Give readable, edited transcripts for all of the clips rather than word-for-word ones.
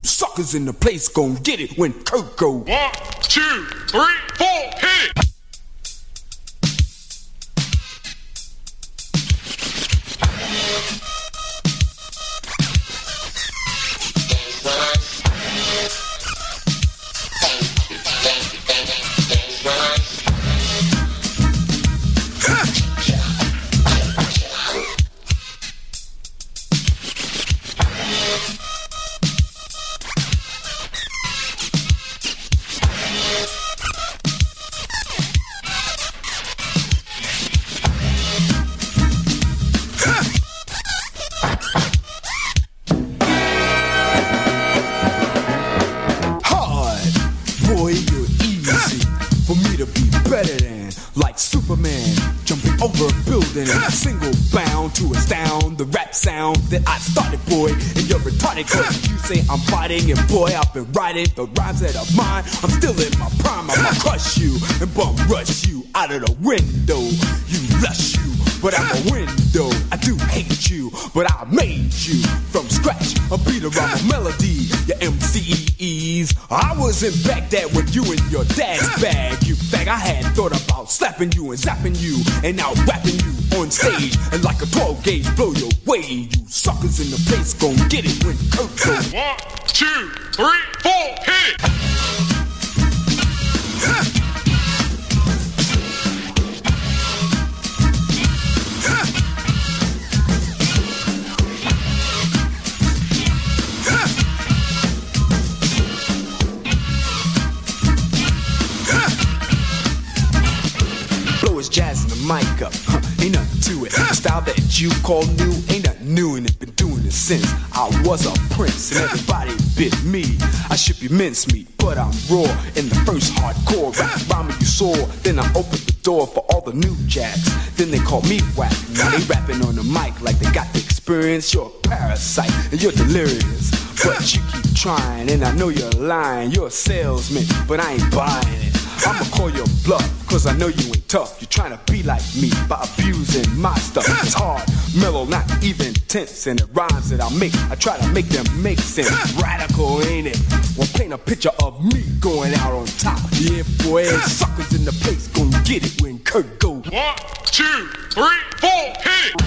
Suckers in the place gon' get it when Kurt go. 1, 2, 3, 4, hit it! Single bound to astound the rap sound that I started, boy. And you're retarded cause you say I'm fighting. And boy, I've been writing the rhymes that are mine. I'm still in my prime, I'ma crush you and bum rush you out of the window. You lush you, but I'm a window. I do hate you, but I made you from scratch. A beat around a melody, your MCEs. I was in Baghdad with you in your dad's bag. You fag, I had thought about slapping you and zapping you and now rapping you on stage. And like a 12 gauge blow your way. You suckers in the place gon' get it when Kurt goes. 1, 2, 3, 4, hit it! Jazzing the mic up, ain't nothing to it. The style that you call new ain't nothing new, and it been doing it since I was a prince and everybody bit me. I should be mincemeat, but I'm raw in the first hardcore rap rhyming you saw. Then I opened the door for all the new jacks. Then they called me whack. Now they rapping on the mic like they got the experience. You're a parasite and you're delirious, but you keep trying, and I know you're lying. You're a salesman, but I ain't buying it. I'ma call your bluff, cause I know you ain't tough. You're trying to be like me by abusing my stuff. It's hard, mellow, not even tense. And the rhymes that I make, I try to make them make sense. Radical, ain't it? Well, paint a picture of me going out on top. Yeah, boy, suckers in the place gon' get it when Kurt goes. 1, 2, 3, 4, hit it!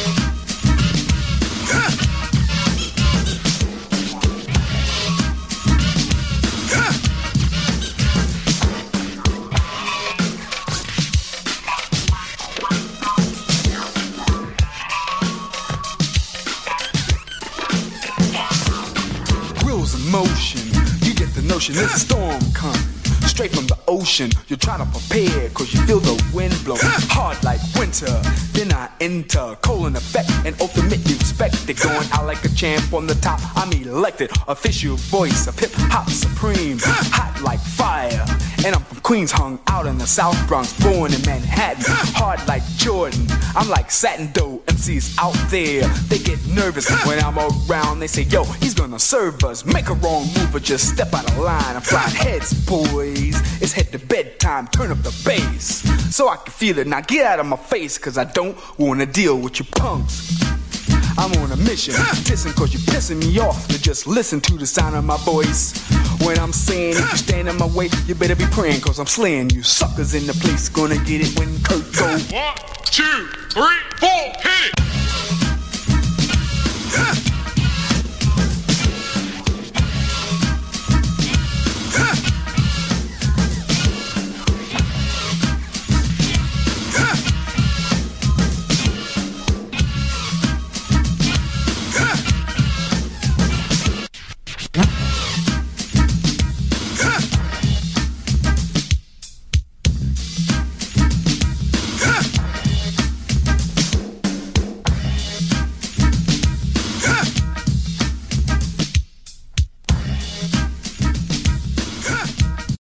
Motion, you get the notion there's a storm coming straight from the ocean. You're trying to prepare cause you feel the wind blow hard like winter. Then I enter, colon effect and ultimately respect it. Going out like a champ on the top, I'm elected. Official voice of hip hop supreme, hot like fire. And I'm from Queens, hung out in the South Bronx, born in Manhattan, hard like Jordan. I'm like satin dough, MCs out there, they get nervous when I'm around. They say, yo, he's gonna serve us. Make a wrong move or just step out of line. I'm flying heads, boys. It's head to bedtime, turn up the bass so I can feel it. Now get out of my face, cause I don't wanna deal with you punks. I'm on a mission, dissing cause you're pissing me off. To just listen to the sound of my voice. When I'm saying if you stand in my way, you better be praying cause I'm slaying you suckers in the place. Gonna get it when Kurt goes. 1, 2, 3, 4, hit it!